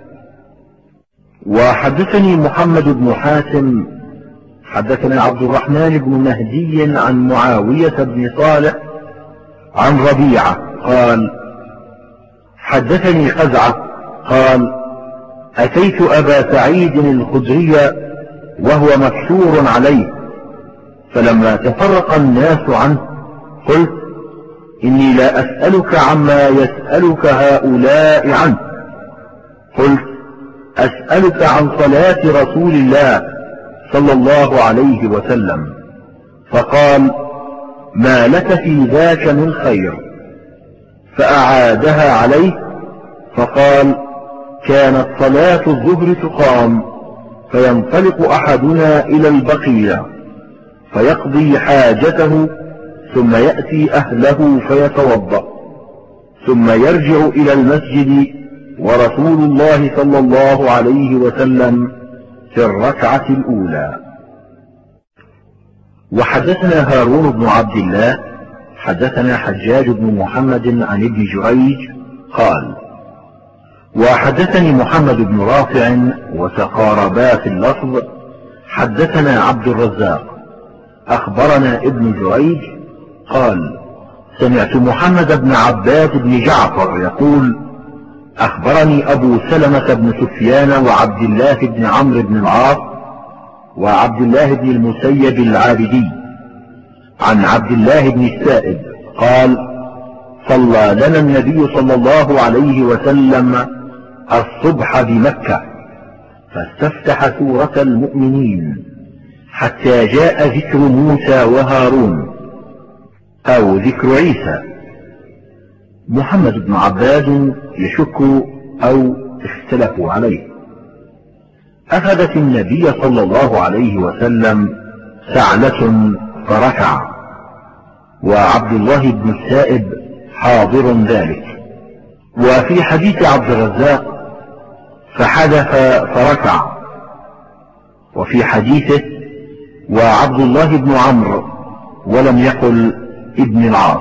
Speaker 1: وحدثني محمد بن حاتم حدثنا عبد الرحمن بن مهدي عن معاوية بن صالح عن ربيعة قال حدثني قزعة قال أتيت أبا سعيد الخدري وهو مكسور عليه، فلما تفرق الناس عنه قلت إني لا أسألك عما يسألك هؤلاء عنه، قلت أسألك عن صلاة رسول الله صلى الله عليه وسلم. فقال ما لك في ذاك من خير، فأعادها عليه فقال كانت صلاة الظهر تقام فينطلق أحدنا إلى البقيع فيقضي حاجته ثم يأتي أهله فيتوضأ ثم يرجع إلى المسجد ورسول الله صلى الله عليه وسلم في الركعة الأولى. وحدثنا هارون بن عبد الله حدثنا حجاج بن محمد عن ابن جريج قال: وحدثني محمد بن رافع وتقاربا في اللفظ حدثنا عبد الرزاق أخبرنا ابن جريج قال: سمعت محمد بن عباد بن جعفر يقول: أخبرني أبو سلمة بن سفيان وعبد الله بن عمرو بن العاص وعبد الله بن المسيب العابدي عن عبد الله بن السائب قال: صلى لنا النبي صلى الله عليه وسلم الصبح بمكة فاستفتح سورة المؤمنين حتى جاء ذكر موسى وهارون أو ذكر عيسى. محمد بن عباد يشك أو اختلفوا عليه. أخذت النبي صلى الله عليه وسلم سعلة فركع، وعبد الله بن السائب حاضر ذلك. وفي حديث عبد الرزاق فحدث فركع، وفي حديثه وعبد الله بن عمرو ولم يقل ابن العاص.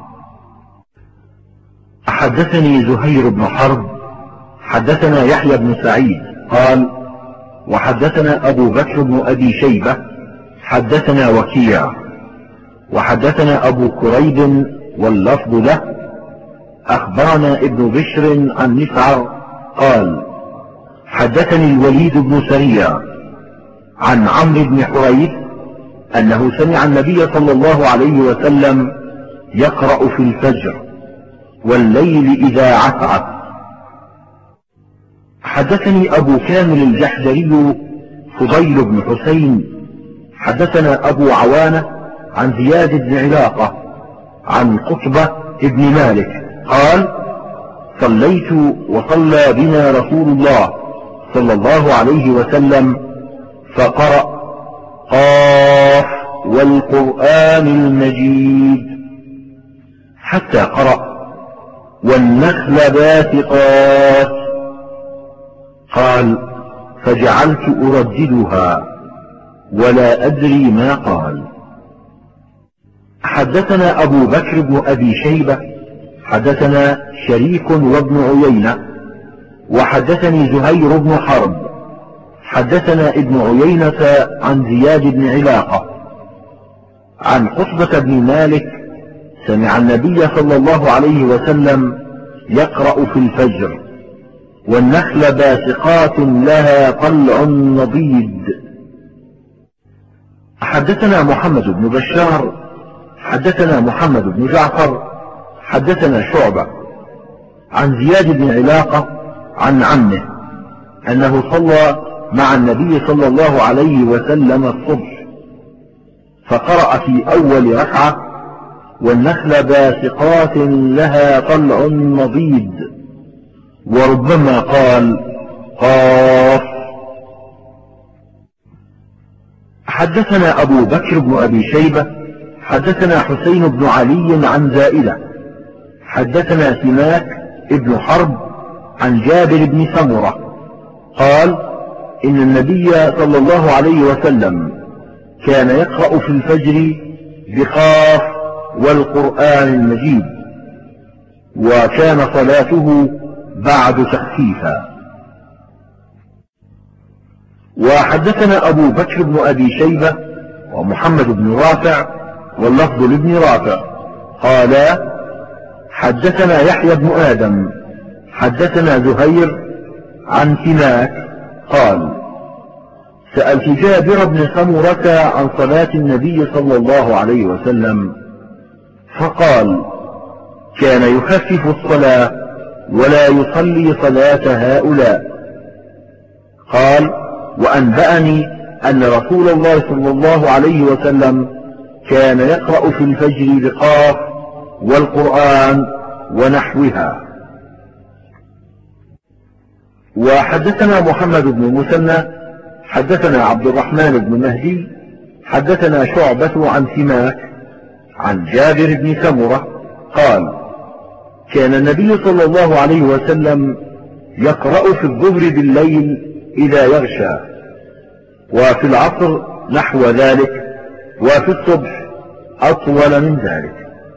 Speaker 1: حدثني زهير بن حرب حدثنا يحيى بن سعيد قال: وحدثنا أبو بكر بن أبي شيبة حدثنا وكيع وحدثنا أبو كريب واللفظ له أخبرنا ابن بشر عن مسعر قال: حدثني الوليد بن سريع عن عمرو بن حريث أنه سمع النبي صلى الله عليه وسلم يقرأ في الفجر والليل إذا عسعس. حدثني أبو كامل الجحدري فضيل بن حسين حدثنا أبو عوانة عن زياد بن علاقة عن قطبة بن مالك قال: صليت وصلى بنا رسول الله صلى الله عليه وسلم فقرأ: قاف والقرآن المجيد حتى قرأ: والنخل باسقات. قال: فجعلت أرددها ولا أدري ما قال. حدثنا أبو بكر بن أبي شيبة حدثنا شريك وابن عيينة وحدثني زهير بن حرب حدثنا ابن عيينة عن زياد بن علاقة عن قطبة بن مالك سمع النبي صلى الله عليه وسلم يقرأ في الفجر: والنخل باسقات لها طلع نضيد. حدثنا محمد بن بشار حدثنا محمد بن جعفر حدثنا شعبة عن زياد بن علاقة عن عمه أنه صلى مع النبي صلى الله عليه وسلم الصبح فقرأ في أول ركعة: والنخل باسقات لها طلع نضيد، وربما قال: قاف. حدثنا أبو بكر بن أبي شيبة حدثنا حسين بن علي عن زائدة حدثنا سماك ابن حرب عن جابر بن سمرة قال: إن النبي صلى الله عليه وسلم كان يقرأ في الفجر بقاف والقرآن المجيد، وكان صلاته بعد تخفيفا. وحدثنا أبو بكر بن أبي شيبة ومحمد بن رافع واللفظ لابن رافع قالا: حدثنا يحيى بن آدم حدثنا زهير عن سماك قال: سألت جابر بن سمرة عن صلاة النبي صلى الله عليه وسلم فقال: كان يخفف الصلاة ولا يصلي صلاة هؤلاء. قال: وأنبأني أن رسول الله صلى الله عليه وسلم كان يقرأ في الفجر بقاف والقرآن ونحوها. وحدثنا محمد بن المثنى حدثنا عبد الرحمن بن مهدي حدثنا شعبة عن سماك عن جابر بن سمرة قال كان النبي صلى الله عليه وسلم يقرأ في الظهر بالليل إذا يغشى، وفي العصر نحو ذلك، وفي الصبح أطول من ذلك.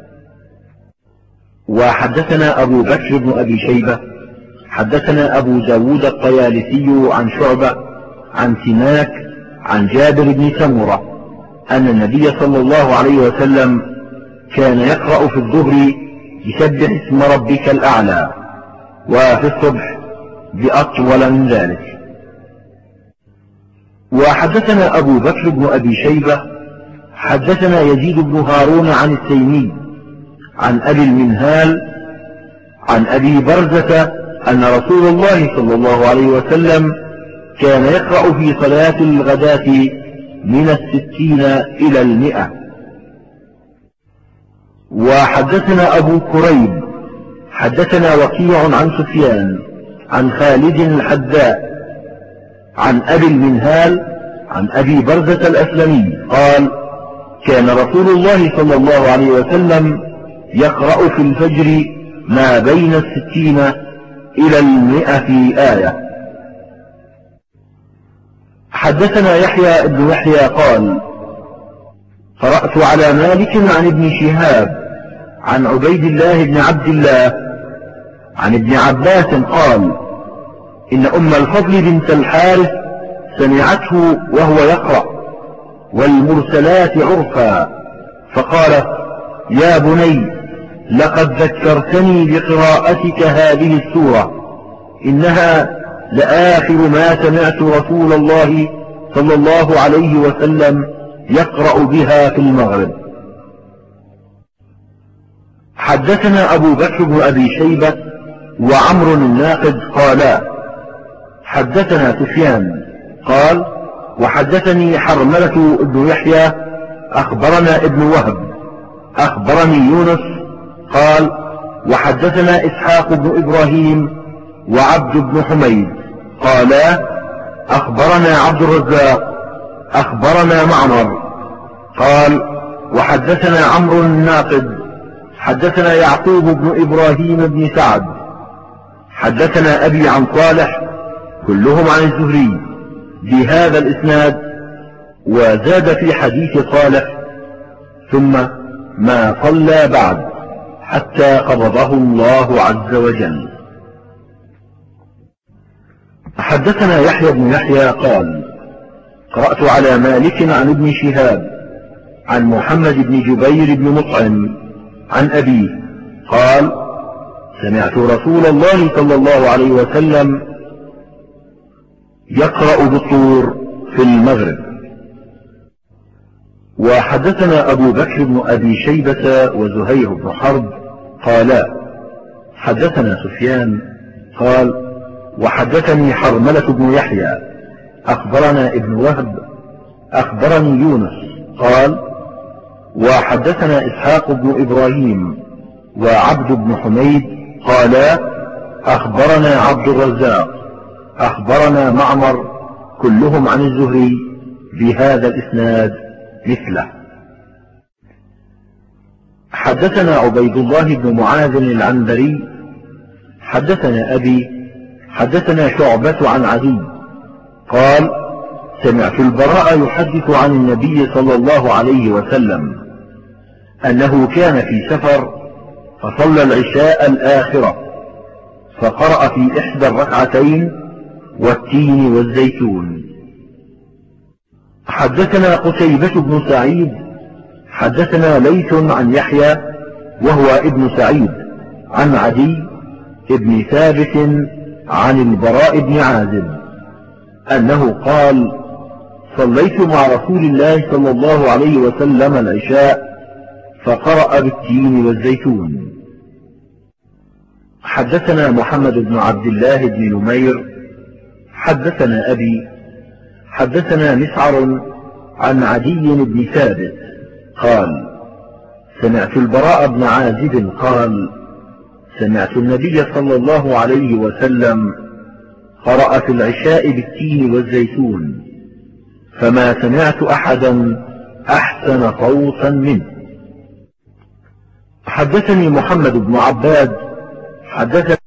Speaker 1: وحدثنا أبو بكر بن أبي شيبة حدثنا أبو داود الطيالسي عن شعبة عن سماك عن جابر بن سمرة أن النبي صلى الله عليه وسلم كان يقرأ في الظهر بسبح اسم ربك الأعلى، وفي الصبح بأطول من ذلك. وحدثنا أبو بكر بن أبي شيبة حدثنا يزيد بن هارون عن التيمي عن أبي المنهال عن أبي برزة أن رسول الله صلى الله عليه وسلم كان يقرأ في صلاة الغداة من 60 إلى 100. وحدثنا أبو كريب حدثنا وكيع عن سفيان عن خالد الحذاء عن أبي المنهال عن أبي برزة الأسلمي قال كان رسول الله صلى الله عليه وسلم يقرأ في الفجر ما بين 60 إلى 100 آية. حدثنا يحيى بن يحيى قال قرأت على مالك عن ابن شهاب عن عبيد الله بن عبد الله عن ابن عباس قال إن أم الفضل بنت الحارث سمعته وهو يقرأ والمرسلات عرفا فقالت يا بني لقد ذكرتني بقراءتك هذه السورة، إنها لآخر ما سمعت رسول الله صلى الله عليه وسلم يقرأ بها في المغرب. حدثنا أبو بكر بن أبي شيبة وعمر الناقد قالا حدثنا سفيان قال وحدثني حرملة بن يحيى أخبرنا ابن وهب أخبرني يونس قال وحدثنا إسحاق بن إبراهيم وعبد بن حميد قالا أخبرنا عبد الرزاق أخبرنا معمر قال وحدثنا عمرو الناقد حدثنا يعقوب بن إبراهيم بن سعد حدثنا أبي عن صالح كلهم عن الزهري بهذا الإسناد، وزاد في حديث صالح ثم ما صلى بعد حتى قبضه الله عز وجل. حدثنا يحيى بن يحيى قال قرأت على مالك عن ابن شهاب عن محمد بن جبير بن مطعم عن أبيه قال سمعت رسول الله صلى الله عليه وسلم يقرأ بالطور في المغرب. وحدثنا أبو بكر بن أبي شيبة وزهير بن حرب قالا حدثنا سفيان قال وحدثني حرملة بن يحيى أخبرنا ابن وهب أخبرني يونس قال وحدثنا إسحاق بن إبراهيم وعبد بن حميد قالا أخبرنا عبد الرزاق أخبرنا معمر كلهم عن الزهري بهذا الإسناد مثله. حدثنا عبيد الله بن معاذ العنبري حدثنا أبي حدثنا شعبة عن عدي قال سمعت البراء يحدث عن النبي صلى الله عليه وسلم أنه كان في سفر فصلى العشاء الآخرة فقرأ في إحدى الركعتين والتين والزيتون. حدثنا قتيبة بن سعيد حدثنا ليث عن يحيى وهو ابن سعيد عن عدي ابن ثابت عن البراء بن عازب أنه قال صليت مع رسول الله صلى الله عليه وسلم العشاء فقرأ بالتين والزيتون. حدثنا محمد بن عبد الله بن نمير حدثنا أبي حدثنا مسعر عن عدي بن ثابت قال سمعت البراء بن عازب قال سمعت النبي صلى الله عليه وسلم قرأ في العشاء بالتين والزيتون فما سمعت أحدا أحسن صوتا منه. حدثني محمد بن عباد حدثني